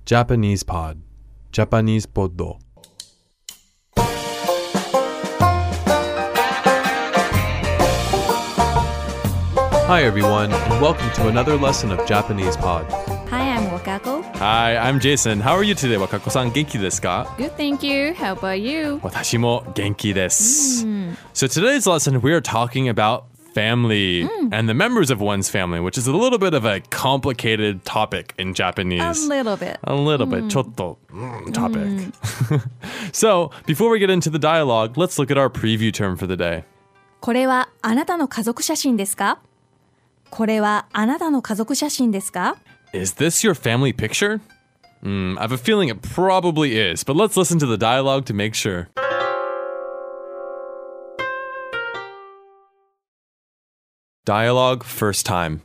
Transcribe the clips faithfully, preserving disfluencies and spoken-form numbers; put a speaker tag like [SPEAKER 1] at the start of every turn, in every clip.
[SPEAKER 1] Japanese Pod Japanese Pod Hi everyone, and welcome to another lesson of Japanese Pod.
[SPEAKER 2] Hi, I'm Wakako.
[SPEAKER 3] Hi, I'm Jason. How are you today, Wakako-san? 元気ですか?
[SPEAKER 2] Good, thank you. How about you?
[SPEAKER 3] 私も元気です。So today's lesson, we are talking about family and the members of one's family, which is a little bit of a complicated topic in Japanese.
[SPEAKER 2] A little bit.
[SPEAKER 3] A little bit. ちょっと mm, topic. So, before we get into the dialogue, let's look at our preview term for the day.
[SPEAKER 2] これはあなたの家族写真ですか？これはあなたの家族写真ですか？
[SPEAKER 3] Is this your family picture? Mm, I have a feeling it probably is, but let's listen to the dialogue to make sure. Dialogue first time.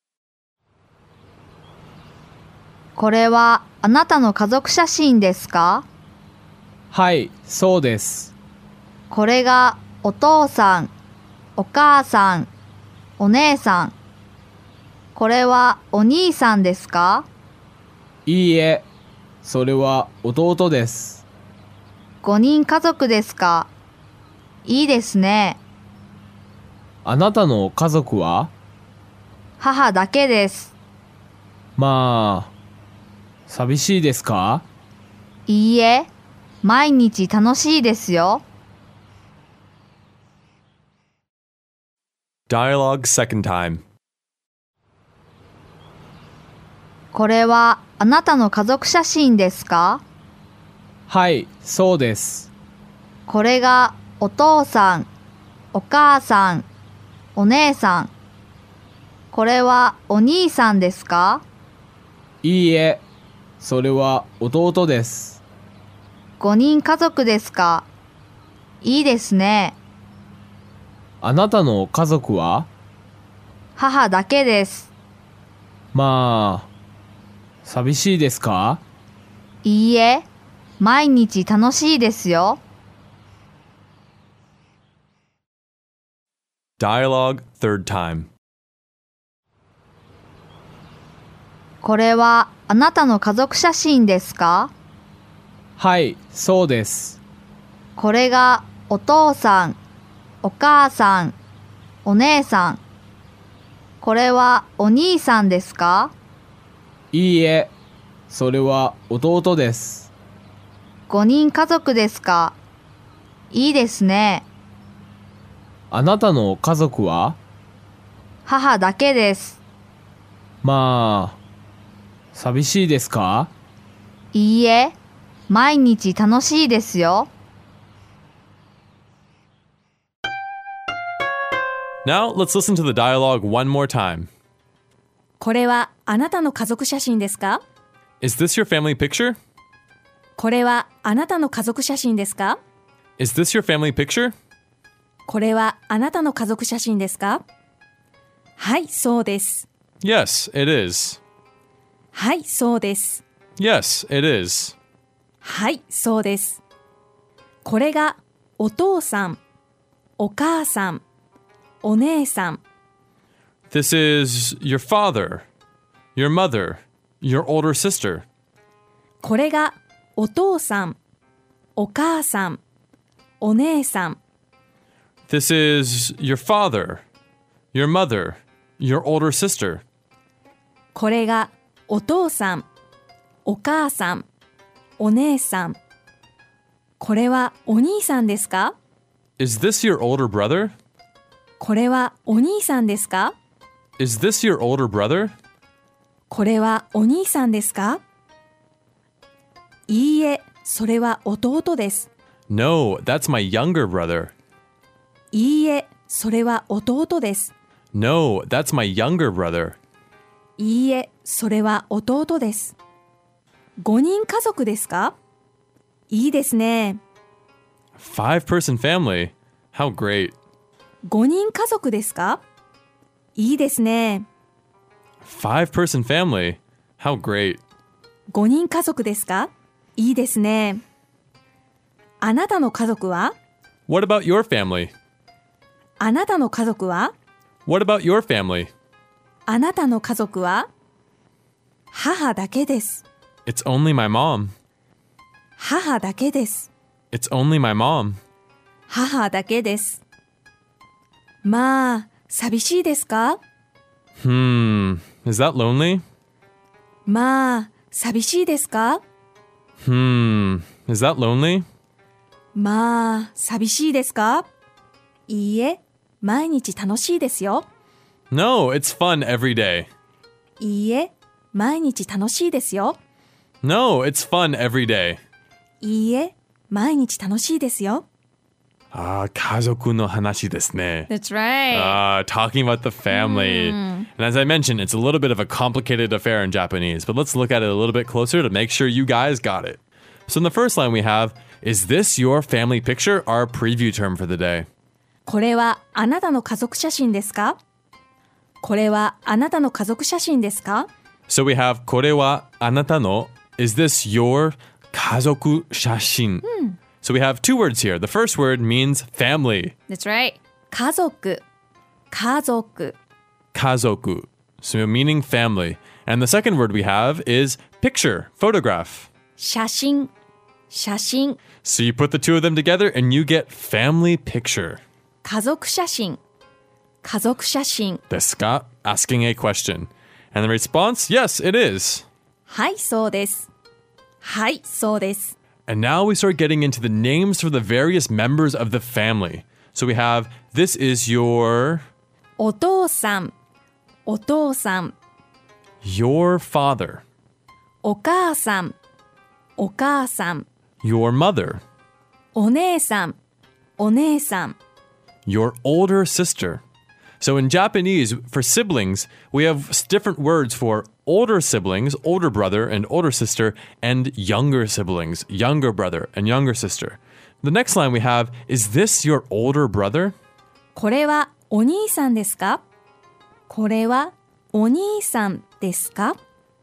[SPEAKER 4] これはあなたの家族写真ですか？
[SPEAKER 5] はい、そうです。
[SPEAKER 4] これがお父さん、お母さん、お姉さん。これはお兄さんですか？
[SPEAKER 5] いいえ、それは弟です。
[SPEAKER 4] ごにん家族ですか？いいですね。
[SPEAKER 5] あなたの家族は？
[SPEAKER 4] 母だけです。
[SPEAKER 5] まあ、寂しいですか？
[SPEAKER 4] いいえ、毎日楽しいですよ。
[SPEAKER 3] Dialogue second time.
[SPEAKER 4] これはあなたの家族写真ですか？
[SPEAKER 5] はい、そうです。
[SPEAKER 4] これがお父さん、お母さん、お姉さん。これはお兄さんですか？
[SPEAKER 5] いいえ、それは弟です。
[SPEAKER 4] ごにん家族ですか？いいですね。
[SPEAKER 5] あなたの家族は？
[SPEAKER 4] 母だけです。
[SPEAKER 5] まあ、寂しいですか？
[SPEAKER 4] いいえ、毎日楽しいですよ。
[SPEAKER 3] Dialogue third time.
[SPEAKER 4] これはあなたの家族写真ですか？
[SPEAKER 5] はい、そうです。
[SPEAKER 4] これがお父さん、お母さん、お姉さん。これはお兄さんですか？
[SPEAKER 5] いいえ、それは弟です。
[SPEAKER 4] ごにん家族ですか？いいですね。
[SPEAKER 5] あなたの家族は？
[SPEAKER 4] 母だけです。
[SPEAKER 5] まあ、寂しいですか？
[SPEAKER 4] いいえ、毎日楽しいですよ。
[SPEAKER 3] Now, let's listen to the dialogue one more time.
[SPEAKER 2] これはあなたの家族写真ですか？
[SPEAKER 3] Is this your family picture?
[SPEAKER 2] これはあなたの家族写真ですか？
[SPEAKER 3] Is this your family picture?
[SPEAKER 2] これはあなたの家族写真ですか？はい、そうです。
[SPEAKER 3] Yes, it is.
[SPEAKER 2] はい、そうです。
[SPEAKER 3] Yes, it is.
[SPEAKER 2] はい、そうです。これがお父さん、お母さん、お姉さん。
[SPEAKER 3] This is your father, your mother, your older sister.
[SPEAKER 2] これがお父さん、お母さん、お姉さん。
[SPEAKER 3] This is your father, your mother, your older sister.
[SPEAKER 2] これがお父さん、お母さん、お姉さん。これはお兄さんですか？
[SPEAKER 3] Is this your older brother?
[SPEAKER 2] これはお兄さんですか？
[SPEAKER 3] Is this your older brother?
[SPEAKER 2] これはお兄さんですか？いいえ、それは弟です。
[SPEAKER 3] No, that's my younger brother.
[SPEAKER 2] いいえ、それは弟です。
[SPEAKER 3] No, that's my younger brother.
[SPEAKER 2] いいえ、それは弟です。ごにん家族ですか？いいですね。
[SPEAKER 3] Five-person family. How great.
[SPEAKER 2] ごにん家族ですか？いいですね。
[SPEAKER 3] Five-person family. How great.
[SPEAKER 2] ごにん家族ですか？いいですね。あなたの家族は？
[SPEAKER 3] What about your family?
[SPEAKER 2] あなたの家族は？
[SPEAKER 3] What about your family?
[SPEAKER 2] あなたの家族は？母だけです。
[SPEAKER 3] It's only my mom.
[SPEAKER 2] 母だけです。
[SPEAKER 3] It's only my mom.
[SPEAKER 2] 母だけです。まあ、寂しいですか？
[SPEAKER 3] Hmm, is that lonely?
[SPEAKER 2] まあ、寂しいですか？
[SPEAKER 3] Hmm, is that lonely?
[SPEAKER 2] まあ、寂しいですか？いいえ、毎日楽しいですよ。
[SPEAKER 3] No, it's fun every day.
[SPEAKER 2] いいえ、毎日楽しいですよ。
[SPEAKER 3] No, it's fun every day.
[SPEAKER 2] いいえ、毎日楽しいですよ。
[SPEAKER 3] Ah, 家族の話ですね.
[SPEAKER 2] That's right.
[SPEAKER 3] Ah, talking about the family. And as I mentioned, it's a little bit of a complicated affair in Japanese, but let's look at it a little bit closer to make sure you guys got it. So in the first line we have, is this your family picture? Our preview term for the day.
[SPEAKER 2] これはあなたの家族写真ですか？これはあなたの家族写真ですか？
[SPEAKER 3] So we have これはあなたの is this your 家族写真? So we have two words here. The first word means family.
[SPEAKER 2] That's right. 家族、家族。
[SPEAKER 3] 家族. So meaning family. And the second word we have is picture, photograph.
[SPEAKER 2] 写真、写真。
[SPEAKER 3] So you put the two of them together and you get family picture.
[SPEAKER 2] 家族写真、家族写真。
[SPEAKER 3] Desu ka? Asking a question. And the response, yes, it is.
[SPEAKER 2] はい、そうです。はい、そうです。
[SPEAKER 3] And now we start getting into the names for the various members of the family. So we have, this is your,
[SPEAKER 2] お父さん、お父さん。
[SPEAKER 3] your father,
[SPEAKER 2] お母さん、お母さん。
[SPEAKER 3] your mother,
[SPEAKER 2] お姉さん、お姉さん。
[SPEAKER 3] your older sister. So in Japanese, for siblings, we have different words for older siblings, older brother and older sister, and younger siblings, younger brother and younger sister. The next line we have, is this your older brother?
[SPEAKER 2] これはお兄さんですか？これはお兄さんですか？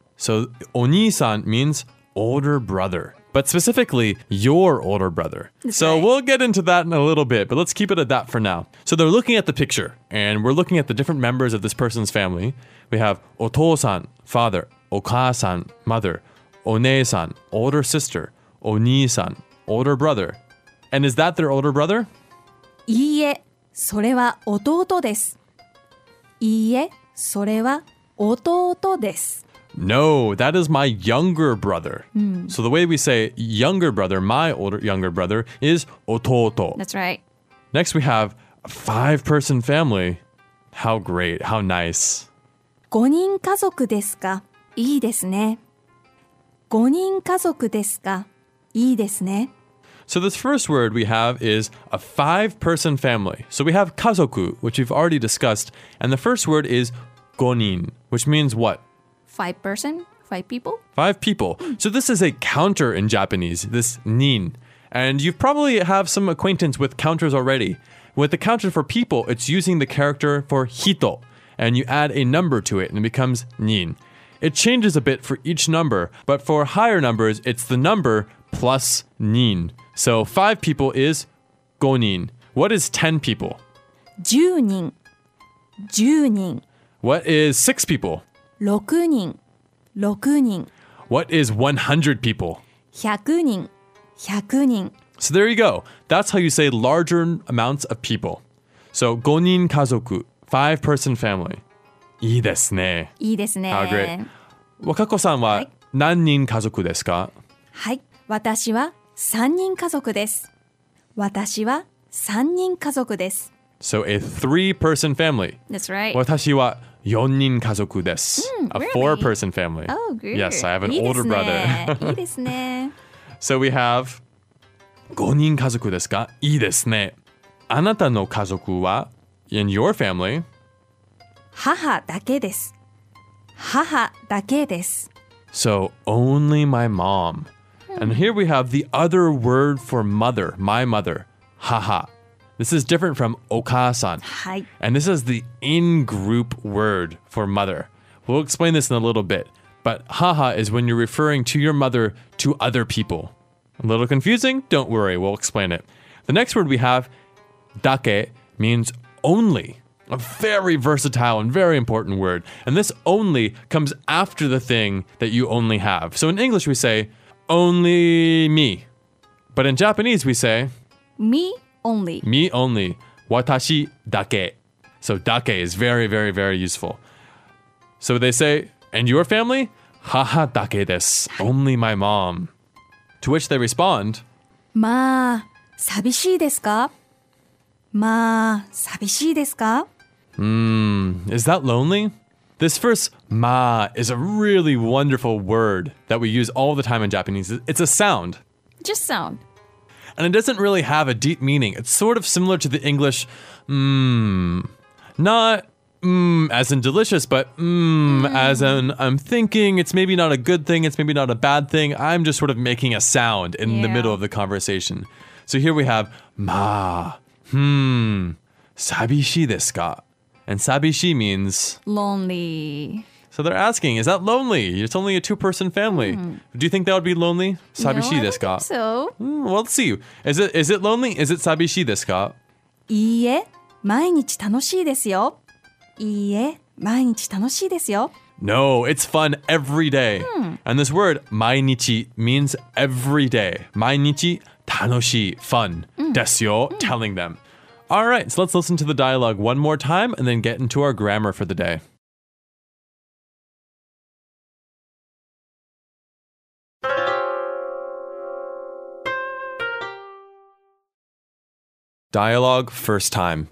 [SPEAKER 3] So onisan means older brother, but specifically your older brother. So
[SPEAKER 2] right.
[SPEAKER 3] we'll get into that in a little bit, but let's keep it at that for now. So they're looking at the picture, and we're looking at the different members of this person's family. We have otou-san, father, okaa-san, mother, one-san, older sister, oni-san, older brother. And is that their older brother?
[SPEAKER 2] いいえ、それは弟です。いいえ、それは弟です。
[SPEAKER 3] No, that is my younger brother. So the way we say younger brother, my older younger brother, is ototo.
[SPEAKER 2] That's right.
[SPEAKER 3] Next we have a five-person family. How great, how nice.
[SPEAKER 2] ごにん家族ですか？いいですね。ごにん家族ですか？いいですね。
[SPEAKER 3] So this first word we have is a five-person family. So we have kazoku, which we've already discussed, and the first word is gonin, which means what?
[SPEAKER 2] Five person? Five people?
[SPEAKER 3] Five people. So this is a counter in Japanese, this nin. And you probably have some acquaintance with counters already. With the counter for people, it's using the character for hito, and you add a number to it and it becomes nin. It changes a bit for each number, but for higher numbers, it's the number plus nin. So five people is gonin. What is ten people?
[SPEAKER 2] 十人、十人、
[SPEAKER 3] What is six people?
[SPEAKER 2] 六人、六人、
[SPEAKER 3] What is one hundred people?
[SPEAKER 2] 百人、百人。
[SPEAKER 3] So there you go. That's how you say larger amounts of people. So gonin kazoku, five-person family. いいですね。
[SPEAKER 2] いいですね。
[SPEAKER 3] How great. 若子さんは何人家族ですか？
[SPEAKER 2] はい、私は三人家族です。私は三人家族です。
[SPEAKER 3] So a three-person family.
[SPEAKER 2] That's right.
[SPEAKER 3] 私は四人家族です。A
[SPEAKER 2] really?
[SPEAKER 3] four-person family.
[SPEAKER 2] Oh, good.
[SPEAKER 3] Yes, I have an
[SPEAKER 2] いいです
[SPEAKER 3] older
[SPEAKER 2] ね
[SPEAKER 3] brother.
[SPEAKER 2] いいですね。
[SPEAKER 3] So we have 五人家族ですか？いいですね。あなたの家族は in your family?
[SPEAKER 2] 母だけです。母だけです。
[SPEAKER 3] So only my mom. And here we have the other word for mother, my mother, haha. This is different from okaa-san.
[SPEAKER 2] はい。
[SPEAKER 3] And this is the in-group word for mother. We'll explain this in a little bit. But haha is when you're referring to your mother to other people. A little confusing? Don't worry, we'll explain it. The next word we have, dake, means only. A very versatile and very important word. And this only comes after the thing that you only have. So in English we say, only me. But in Japanese we say,
[SPEAKER 2] me only.
[SPEAKER 3] me only. Watashi dake. So dake is very, very, very useful. So they say, and your family? Haha dake desu. Only my mom. To which they respond,
[SPEAKER 2] まあ、寂しいですか?まあ、寂しいですか?
[SPEAKER 3] Hmm, is that lonely? This first ma is a really wonderful word that we use all the time in Japanese. It's a sound.
[SPEAKER 2] Just sound.
[SPEAKER 3] And it doesn't really have a deep meaning. It's sort of similar to the English mmm. Not mmm as in delicious, but mmm mm. as in I'm thinking. It's maybe not a good thing. It's maybe not a bad thing. I'm just sort of making a sound in
[SPEAKER 2] yeah.
[SPEAKER 3] the middle of the conversation. So here we have ma, hmm, sabishi desu ka? And sabishi means
[SPEAKER 2] lonely.
[SPEAKER 3] So they're asking, is that lonely? It's only a two-person family. Mm. Do you think that would be lonely? Sabishi
[SPEAKER 2] no, I
[SPEAKER 3] desu ka?
[SPEAKER 2] don't think so.
[SPEAKER 3] Mm, well, let's see. Is it is it lonely? Is it sabishi desu ka?
[SPEAKER 2] いいえ、毎日楽しいですよ。いいえ、毎日楽しいですよ。
[SPEAKER 3] No, it's fun every day.
[SPEAKER 2] Hmm.
[SPEAKER 3] And this word, 毎日, means every day. 毎日, 楽しい, fun. Mm. ですよ, mm. telling them. All right, so let's listen to the dialogue one more time and then get into our grammar for the day. Dialogue first time.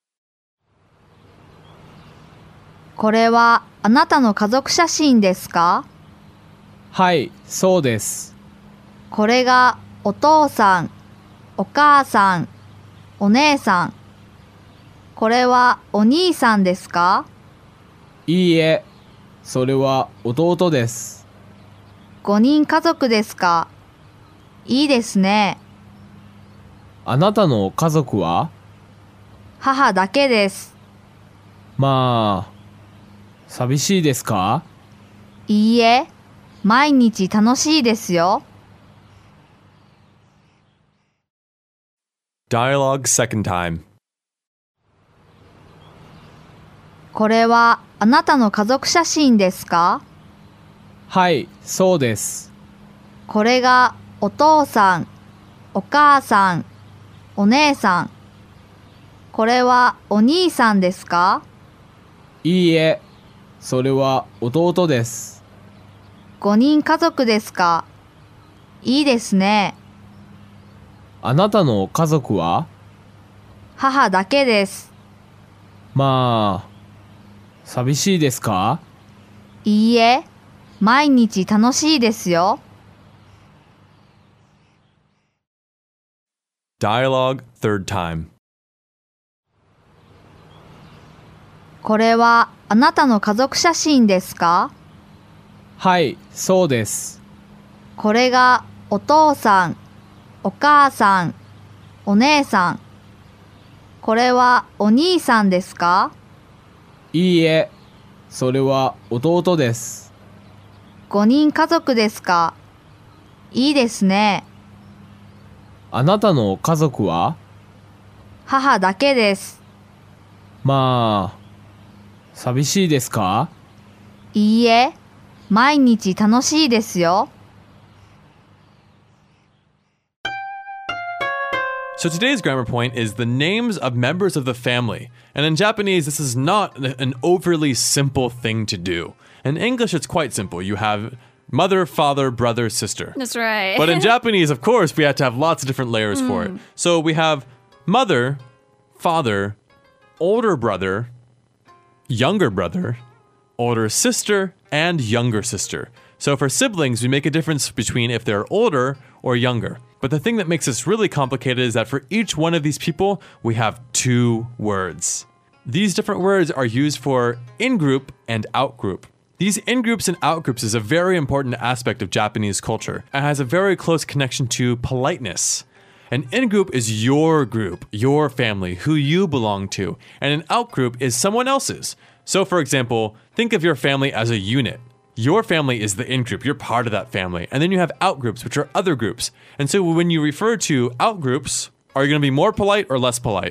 [SPEAKER 4] これはあなたの家族写真ですか?
[SPEAKER 5] はい、そうです。
[SPEAKER 4] これがお父さん、お母さん、お姉さん。これはお兄さんですか?
[SPEAKER 5] いいえ、それは弟です。
[SPEAKER 4] ごにん家族ですか?いいですね。
[SPEAKER 5] あなたの家族は?
[SPEAKER 4] 母だけです。
[SPEAKER 5] まあ、寂しいですか?
[SPEAKER 4] いいえ、毎日楽しいですよ。
[SPEAKER 3] Dialogue second time.
[SPEAKER 4] これはあなたの家族写真ですか?
[SPEAKER 5] はい、そうです。
[SPEAKER 4] これがお父さん、お母さん、お姉さん。これはお兄さんですか?
[SPEAKER 5] いいえ、それは弟です。
[SPEAKER 4] ごにん家族ですか?いいですね。
[SPEAKER 5] あなたの家族は?
[SPEAKER 4] 母だけです。
[SPEAKER 5] まあ、寂しいですか?
[SPEAKER 4] いいえ、毎日楽しいですよ。
[SPEAKER 3] Dialogue third time.
[SPEAKER 4] これはあなたの家族写真ですか?
[SPEAKER 5] はい、そうです。
[SPEAKER 4] これがお父さん、お母さん、お姉さん。これはお兄さんですか?
[SPEAKER 5] いいえ、それは弟です。
[SPEAKER 4] ごにん家族ですか?いいですね。
[SPEAKER 5] あなたの家族は?
[SPEAKER 4] 母だけです。
[SPEAKER 5] まあ、寂しいですか?
[SPEAKER 4] いいえ、毎日楽しいですよ。
[SPEAKER 3] So today's grammar point is the names of members of the family. And in Japanese, this is not an overly simple thing to do. In English, it's quite simple. You have mother, father, brother, sister.
[SPEAKER 2] That's right.
[SPEAKER 3] But in Japanese, of course, we have to have lots of different layers mm. for it. So we have mother, father, older brother, younger brother, older sister, and younger sister. So for siblings, we make a difference between if they're older or younger. But the thing that makes this really complicated is that for each one of these people, we have two words. These different words are used for in-group and out-group. These in-groups and out-groups is a very important aspect of Japanese culture and has a very close connection to politeness. An in-group is your group, your family, who you belong to, and an out-group is someone else's. So for example, think of your family as a unit. Your family is the in-group, you're part of that family. And then you have out-groups, which are other groups. And so when you refer to out-groups, are you going to be more polite or less polite?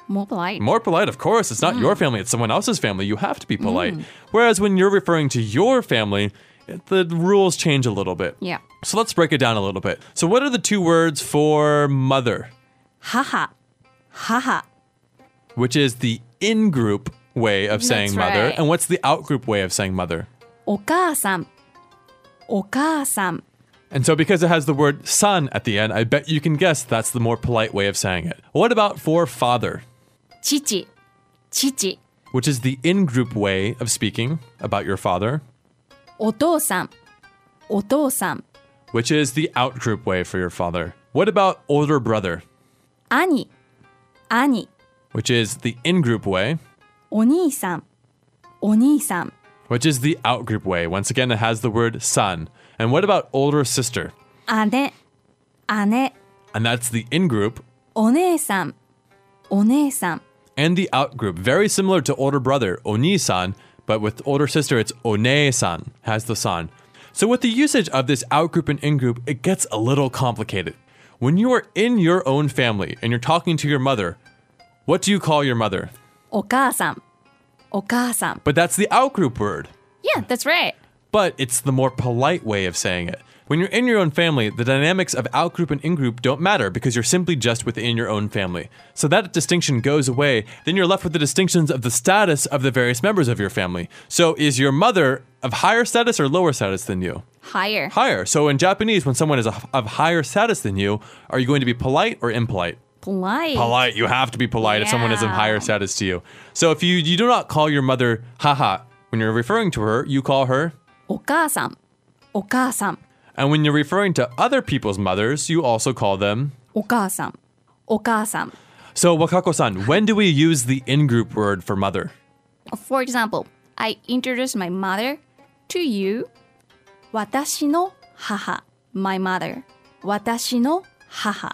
[SPEAKER 2] More polite.
[SPEAKER 3] More polite, of course. It's not your family, it's someone else's family. You have to be polite. Whereas when you're referring to your family, it- the rules change a little bit.
[SPEAKER 2] Yeah.
[SPEAKER 3] So let's break it down a little bit. So what are the two words for mother,
[SPEAKER 2] 母、母、
[SPEAKER 3] which is the in-group way of saying
[SPEAKER 2] That's
[SPEAKER 3] mother,
[SPEAKER 2] right.
[SPEAKER 3] and what's the out-group way of saying mother?
[SPEAKER 2] お母さん、お母さん。
[SPEAKER 3] And so because it has the word san at the end, I bet you can guess that's the more polite way of saying it. What about for father,
[SPEAKER 2] 父、父、
[SPEAKER 3] which is the in-group way of speaking about your father,
[SPEAKER 2] お父さん、お父さん、
[SPEAKER 3] which is the out-group way for your father? What about older brother,
[SPEAKER 2] 兄、兄、
[SPEAKER 3] which is the in-group way,
[SPEAKER 2] お兄さん、お兄さん、
[SPEAKER 3] which is the out-group way? Once again, it has the word san. And what about older sister?
[SPEAKER 2] 姉、姉、
[SPEAKER 3] And that's the in-group
[SPEAKER 2] お姉さん、お姉さん。
[SPEAKER 3] and the out-group. Very similar to older brother, oni-san, but with older sister, it's one-san, has the san. So with the usage of this out-group and in-group, it gets a little complicated. When you are in your own family and you're talking to your mother, what do you call your mother?
[SPEAKER 2] お母さん、お母さん。
[SPEAKER 3] But that's the out-group word.
[SPEAKER 2] Yeah, that's right.
[SPEAKER 3] But it's the more polite way of saying it. When you're in your own family, the dynamics of out-group and in-group don't matter because you're simply just within your own family. So that distinction goes away. Then you're left with the distinctions of the status of the various members of your family. So is your mother of higher status or lower status than you?
[SPEAKER 2] Higher.
[SPEAKER 3] Higher. So in Japanese, when someone is of of higher status than you, are you going to be polite or impolite?
[SPEAKER 2] Polite.
[SPEAKER 3] Polite. You have to be polite if someone is of
[SPEAKER 2] Yeah.
[SPEAKER 3] higher status to you. So if you, you do not call your mother haha, when you're referring to her, you call her.
[SPEAKER 2] お母さん、お母さん、
[SPEAKER 3] And when you're referring to other people's mothers, you also call them.
[SPEAKER 2] お母さん、お母さん。
[SPEAKER 3] So Wakako-san, when do we use the in-group word for mother?
[SPEAKER 2] For example, I introduce my mother to you. 私の母、my mother. 私の母。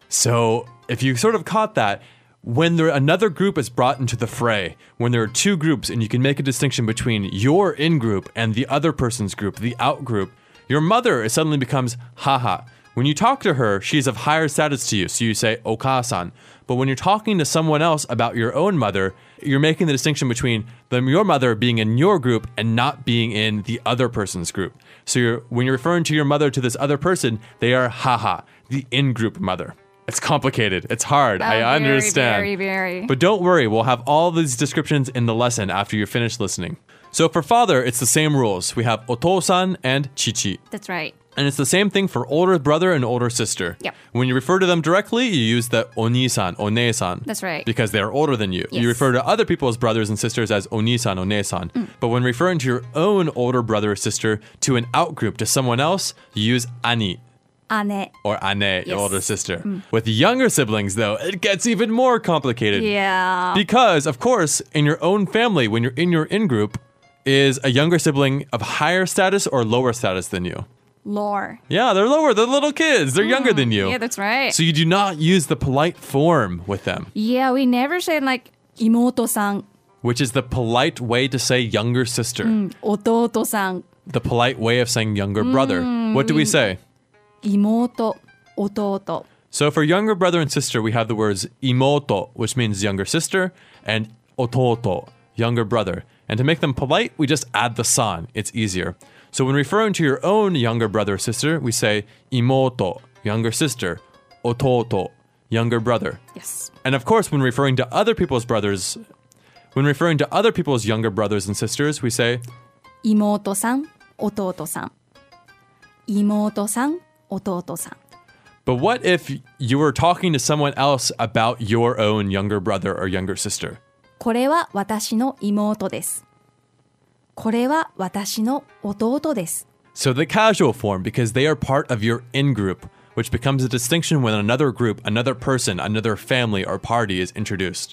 [SPEAKER 3] So if you sort of caught that, when there another group is brought into the fray, when there are two groups and you can make a distinction between your in-group and the other person's group, the out-group, your mother suddenly becomes haha. When you talk to her, she's of higher status to you, so you say okasan. But when you're talking to someone else about your own mother, you're making the distinction between them, your mother being in your group and not being in the other person's group. So you're, when you're referring to your mother to this other person, they are haha, the in-group mother. It's complicated. It's hard. I
[SPEAKER 2] very,
[SPEAKER 3] understand.
[SPEAKER 2] very, very.
[SPEAKER 3] But don't worry, we'll have all these descriptions in the lesson after you're finished listening. So for father, it's the same rules. We have otosan and chichi.
[SPEAKER 2] That's right.
[SPEAKER 3] And it's the same thing for older brother and older sister.
[SPEAKER 2] Yep.
[SPEAKER 3] When you refer to them directly, you use the oni-san, one-san.
[SPEAKER 2] That's right.
[SPEAKER 3] Because they're older than you.
[SPEAKER 2] Yes.
[SPEAKER 3] You refer to other people's brothers and sisters as oni-san, one-san. But when referring to your own older brother or sister to an out-group, to someone else, you use ani.
[SPEAKER 2] 姉。
[SPEAKER 3] Or ane, your
[SPEAKER 2] Yes.
[SPEAKER 3] older sister. With younger siblings, though, it gets even more complicated.
[SPEAKER 2] Yeah.
[SPEAKER 3] Because, of course, in your own family, when you're in your in-group, is a younger sibling of higher status or lower status than you?
[SPEAKER 2] Lower.
[SPEAKER 3] Yeah, they're lower. They're little kids. They're younger than you.
[SPEAKER 2] Yeah, that's right.
[SPEAKER 3] So you do not use the polite form with them,
[SPEAKER 2] Yeah, we never say like 妹さん、
[SPEAKER 3] which is the polite way to say younger sister.
[SPEAKER 2] 弟さん、
[SPEAKER 3] The polite way of saying younger brother. What do we say?
[SPEAKER 2] 妹、弟。
[SPEAKER 3] So for younger brother and sister, we have the words imoto, which means younger sister, and ototo, younger brother. And to make them polite, we just add the san. It's easier. So when referring to your own younger brother or sister, we say imoto, younger sister, ototo, younger brother.
[SPEAKER 2] Yes.
[SPEAKER 3] And of course, when referring to other people's brothers, when referring to other people's younger brothers and sisters, we say
[SPEAKER 2] 妹さん、弟さん。妹さん、弟さん。
[SPEAKER 3] But what if you were talking to someone else about your own younger brother or younger sister?
[SPEAKER 2] これは私の妹です。これは私の弟です。
[SPEAKER 3] So the casual form, because they are part of your in-group, which becomes a distinction when another group, another person, another family or party is introduced.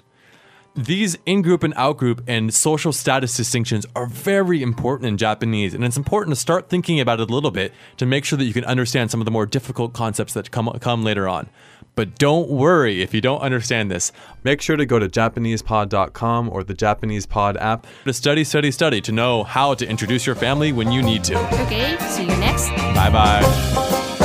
[SPEAKER 3] These in-group and out-group and social status distinctions are very important in Japanese, and it's important to start thinking about it a little bit to make sure that you can understand some of the more difficult concepts that come, come later on. But don't worry if you don't understand this.
[SPEAKER 1] Make sure to go to Japanese pod dot com or the Japanese Pod app.
[SPEAKER 3] To study, study, study to know how to introduce your family when you need to.
[SPEAKER 2] Okay, see you next.
[SPEAKER 3] Bye-bye.